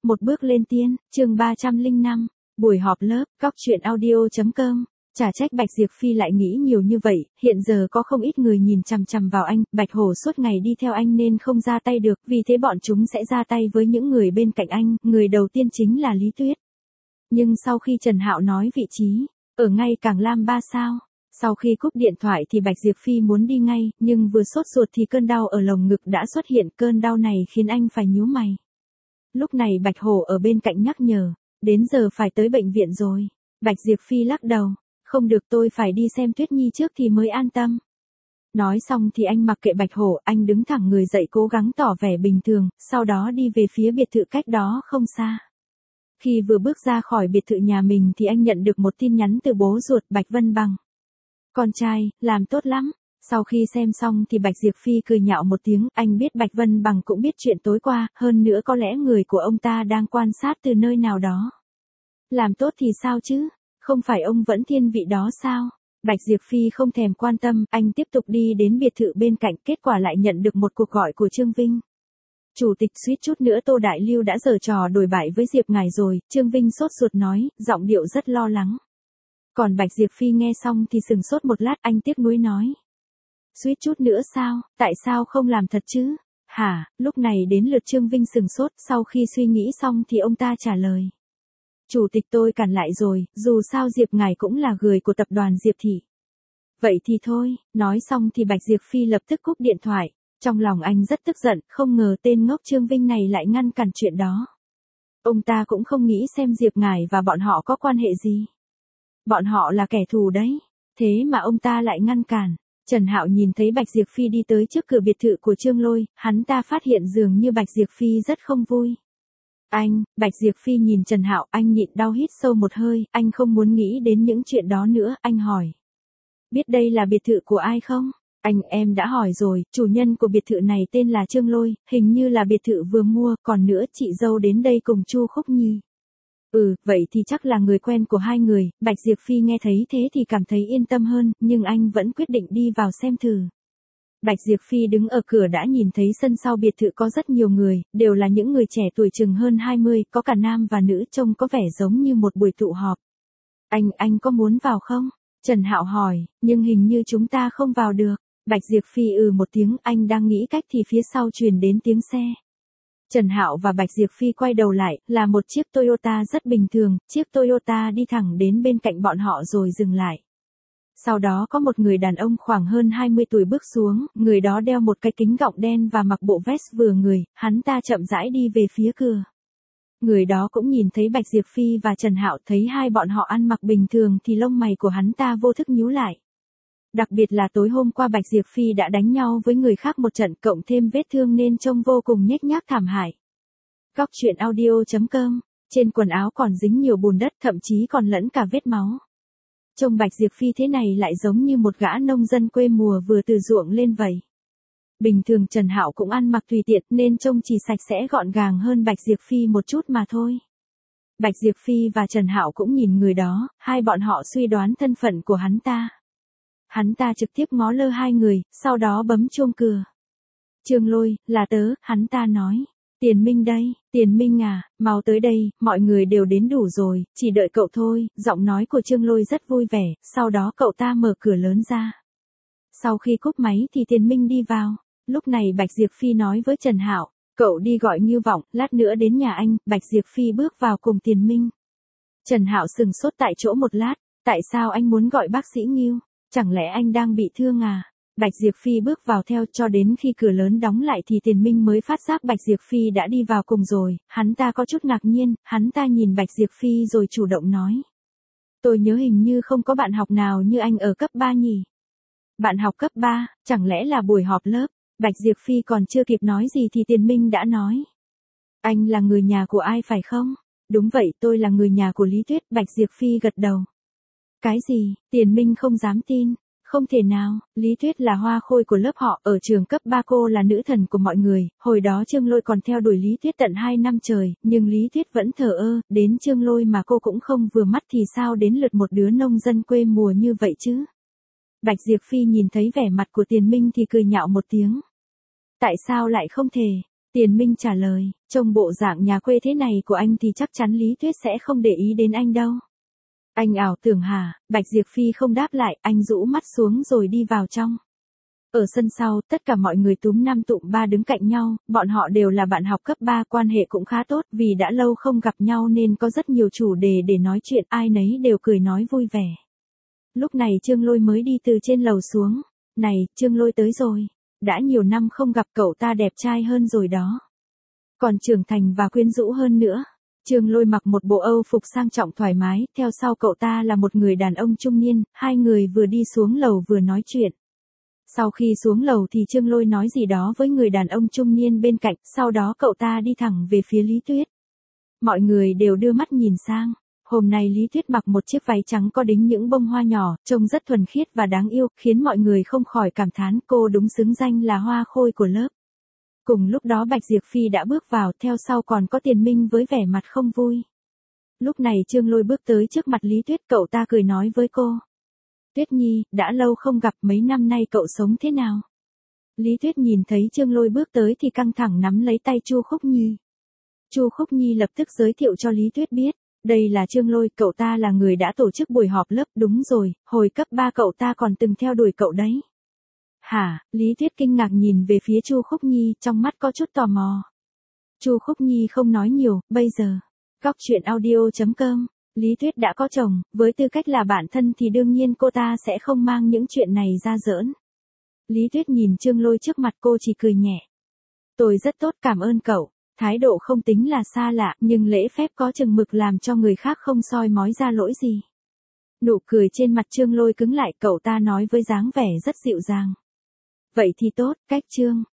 một bước lên tiên, chương 305, buổi họp lớp, Cóc Truyện Audio.com. Chả trách Bạch Diệp Phi lại nghĩ nhiều như vậy, hiện giờ có không ít người nhìn chằm chằm vào anh, Bạch Hổ suốt ngày đi theo anh nên không ra tay được, vì thế bọn chúng sẽ ra tay với những người bên cạnh anh, người đầu tiên chính là Lý Tuyết. Nhưng sau khi Trần Hạo nói vị trí, ở ngay Cảng Lam 3 sao, sau khi cúp điện thoại thì Bạch Diệp Phi muốn đi ngay, nhưng vừa sốt ruột thì cơn đau ở lồng ngực đã xuất hiện, cơn đau này khiến anh phải nhíu mày. Lúc này Bạch Hổ ở bên cạnh nhắc nhở, đến giờ phải tới bệnh viện rồi. Bạch Diệp Phi lắc đầu, không được, tôi phải đi xem Tuyết Nhi trước thì mới an tâm. Nói xong thì anh mặc kệ Bạch Hổ, anh đứng thẳng người dậy cố gắng tỏ vẻ bình thường, sau đó đi về phía biệt thự cách đó không xa. Khi vừa bước ra khỏi biệt thự nhà mình thì anh nhận được một tin nhắn từ bố ruột Bạch Vân Bằng. Con trai, làm tốt lắm. Sau khi xem xong thì Bạch Diệp Phi cười nhạo một tiếng, anh biết Bạch Vân Bằng cũng biết chuyện tối qua, hơn nữa có lẽ người của ông ta đang quan sát từ nơi nào đó. Làm tốt thì sao chứ, không phải ông vẫn thiên vị đó sao? Bạch Diệp Phi không thèm quan tâm, anh tiếp tục đi đến biệt thự bên cạnh, kết quả lại nhận được một cuộc gọi của Trương Vinh. Chủ tịch, suýt chút nữa Tô Đại Lưu đã giở trò đồi bại với Diệp ngài rồi, Trương Vinh sốt ruột nói, giọng điệu rất lo lắng. Còn Bạch Diệp Phi nghe xong thì sừng sốt một lát, anh tiếc nuối nói. Suýt chút nữa sao, tại sao không làm thật chứ? Hả, lúc này đến lượt Trương Vinh sừng sốt, sau khi suy nghĩ xong thì ông ta trả lời. Chủ tịch, tôi cản lại rồi, dù sao Diệp ngài cũng là người của tập đoàn Diệp Thị. Vậy thì thôi, nói xong thì Bạch Diệp Phi lập tức cúp điện thoại. Trong lòng anh rất tức giận, không ngờ tên ngốc Trương Vinh này lại ngăn cản chuyện đó. Ông ta cũng không nghĩ xem Diệp ngài và bọn họ có quan hệ gì. Bọn họ là kẻ thù đấy, thế mà ông ta lại ngăn cản. Trần Hạo nhìn thấy Bạch Diệp Phi đi tới trước cửa biệt thự của Trương Lôi, hắn ta phát hiện dường như Bạch Diệp Phi rất không vui. Bạch Diệp Phi nhìn Trần Hạo, anh nhịn đau hít sâu một hơi, anh không muốn nghĩ đến những chuyện đó nữa, anh hỏi. Biết đây là biệt thự của ai không? Em đã hỏi rồi, chủ nhân của biệt thự này tên là Trương Lôi, hình như là biệt thự vừa mua, còn nữa chị dâu đến đây cùng Chu Khúc Nhi. Vậy thì chắc là người quen của hai người, Bạch Diệp Phi nghe thấy thế thì cảm thấy yên tâm hơn, nhưng anh vẫn quyết định đi vào xem thử. Bạch Diệp Phi đứng ở cửa đã nhìn thấy sân sau biệt thự có rất nhiều người, đều là những người trẻ tuổi chừng hơn 20, có cả nam và nữ, trông có vẻ giống như một buổi tụ họp. Anh có muốn vào không? Trần Hạo hỏi, nhưng hình như chúng ta không vào được. Bạch Diệp Phi một tiếng, anh đang nghĩ cách thì phía sau truyền đến tiếng xe. Trần Hạo và Bạch Diệp Phi quay đầu lại, là một chiếc Toyota rất bình thường, chiếc Toyota đi thẳng đến bên cạnh bọn họ rồi dừng lại. Sau đó có một người đàn ông khoảng hơn 20 tuổi bước xuống, người đó đeo một cái kính gọng đen và mặc bộ vest vừa người, hắn ta chậm rãi đi về phía cửa. Người đó cũng nhìn thấy Bạch Diệp Phi và Trần Hạo, thấy hai bọn họ ăn mặc bình thường thì lông mày của hắn ta vô thức nhíu lại. Đặc biệt là tối hôm qua Bạch Diệp Phi đã đánh nhau với người khác một trận, cộng thêm vết thương nên trông vô cùng nhếch nhác thảm hại. Cóc Truyện Audio.com, trên quần áo còn dính nhiều bùn đất, thậm chí còn lẫn cả vết máu. Trông Bạch Diệp Phi thế này lại giống như một gã nông dân quê mùa vừa từ ruộng lên vậy. Bình thường Trần Hạo cũng ăn mặc tùy tiện nên trông chỉ sạch sẽ gọn gàng hơn Bạch Diệp Phi một chút mà thôi. Bạch Diệp Phi và Trần Hạo cũng nhìn người đó, hai bọn họ suy đoán thân phận của hắn ta. Hắn ta trực tiếp ngó lơ hai người, sau đó bấm chuông cửa. Trương Lôi, là tớ, hắn ta nói. Tiền Minh đây, Tiền Minh à, mau tới đây, mọi người đều đến đủ rồi, chỉ đợi cậu thôi, giọng nói của Trương Lôi rất vui vẻ, sau đó cậu ta mở cửa lớn ra. Sau khi cúp máy thì Tiền Minh đi vào, lúc này Bạch Diệp Phi nói với Trần Hạo, cậu đi gọi Ngưu Vọng, lát nữa đến nhà anh, Bạch Diệp Phi bước vào cùng Tiền Minh. Trần Hạo sừng sốt tại chỗ một lát, tại sao anh muốn gọi bác sĩ Ngưu? Chẳng lẽ anh đang bị thương à? Bạch Diệp Phi bước vào theo cho đến khi cửa lớn đóng lại thì Tiền Minh mới phát giác Bạch Diệp Phi đã đi vào cùng rồi, hắn ta có chút ngạc nhiên, hắn ta nhìn Bạch Diệp Phi rồi chủ động nói. Tôi nhớ hình như không có bạn học nào như anh ở cấp 3 nhỉ? Bạn học cấp 3, chẳng lẽ là buổi họp lớp? Bạch Diệp Phi còn chưa kịp nói gì thì Tiền Minh đã nói. Anh là người nhà của ai phải không? Đúng vậy, tôi là người nhà của Lý Tuyết, Bạch Diệp Phi gật đầu. Cái gì? Tiền Minh không dám tin. Không thể nào, Lý Tuyết là hoa khôi của lớp họ, ở trường cấp 3 cô là nữ thần của mọi người, hồi đó Trương Lôi còn theo đuổi Lý Tuyết tận 2 năm trời, nhưng Lý Tuyết vẫn thờ ơ, đến Trương Lôi mà cô cũng không vừa mắt thì sao đến lượt một đứa nông dân quê mùa như vậy chứ? Bạch Diệp Phi nhìn thấy vẻ mặt của Tiền Minh thì cười nhạo một tiếng. Tại sao lại không thể? Tiền Minh trả lời, trông bộ dạng nhà quê thế này của anh thì chắc chắn Lý Tuyết sẽ không để ý đến anh đâu. Anh ảo tưởng hả? Bạch Diệp Phi không đáp lại, anh rũ mắt xuống rồi đi vào trong. Ở sân sau, tất cả mọi người túm năm tụm ba đứng cạnh nhau, bọn họ đều là bạn học cấp 3, quan hệ cũng khá tốt, vì đã lâu không gặp nhau nên có rất nhiều chủ đề để nói chuyện, ai nấy đều cười nói vui vẻ. Lúc này Trương Lôi mới đi từ trên lầu xuống. Này, Trương Lôi tới rồi. Đã nhiều năm không gặp cậu ta đẹp trai hơn rồi đó. Còn trưởng thành và quyến rũ hơn nữa. Trương Lôi mặc một bộ Âu phục sang trọng thoải mái, theo sau cậu ta là một người đàn ông trung niên, hai người vừa đi xuống lầu vừa nói chuyện. Sau khi xuống lầu thì Trương Lôi nói gì đó với người đàn ông trung niên bên cạnh, sau đó cậu ta đi thẳng về phía Lý Tuyết. Mọi người đều đưa mắt nhìn sang. Hôm nay Lý Tuyết mặc một chiếc váy trắng có đính những bông hoa nhỏ, trông rất thuần khiết và đáng yêu, khiến mọi người không khỏi cảm thán cô đúng xứng danh là hoa khôi của lớp. Cùng lúc đó Bạch Diệp Phi đã bước vào, theo sau còn có Tiền Minh với vẻ mặt không vui. Lúc này Trương Lôi bước tới trước mặt Lý Tuyết, cậu ta cười nói với cô. Tuyết Nhi, đã lâu không gặp, mấy năm nay cậu sống thế nào? Lý Tuyết nhìn thấy Trương Lôi bước tới thì căng thẳng nắm lấy tay Chu Khúc Nhi. Chu Khúc Nhi lập tức giới thiệu cho Lý Tuyết biết. Đây là Trương Lôi, cậu ta là người đã tổ chức buổi họp lớp, đúng rồi, hồi cấp 3 cậu ta còn từng theo đuổi cậu đấy. Hả? Lý Tuyết kinh ngạc nhìn về phía Chu Khúc Nhi, trong mắt có chút tò mò. Chu Khúc Nhi không nói nhiều, bây giờ. Góc truyện audio.com, Lý Tuyết đã có chồng, với tư cách là bạn thân thì đương nhiên cô ta sẽ không mang những chuyện này ra giỡn. Lý Tuyết nhìn Trương Lôi trước mặt cô chỉ cười nhẹ. Tôi rất tốt, cảm ơn cậu. Thái độ không tính là xa lạ, nhưng lễ phép có chừng mực làm cho người khác không soi mói ra lỗi gì. Nụ cười trên mặt Trương Lôi cứng lại, cậu ta nói với dáng vẻ rất dịu dàng. Vậy thì tốt, cách Trương.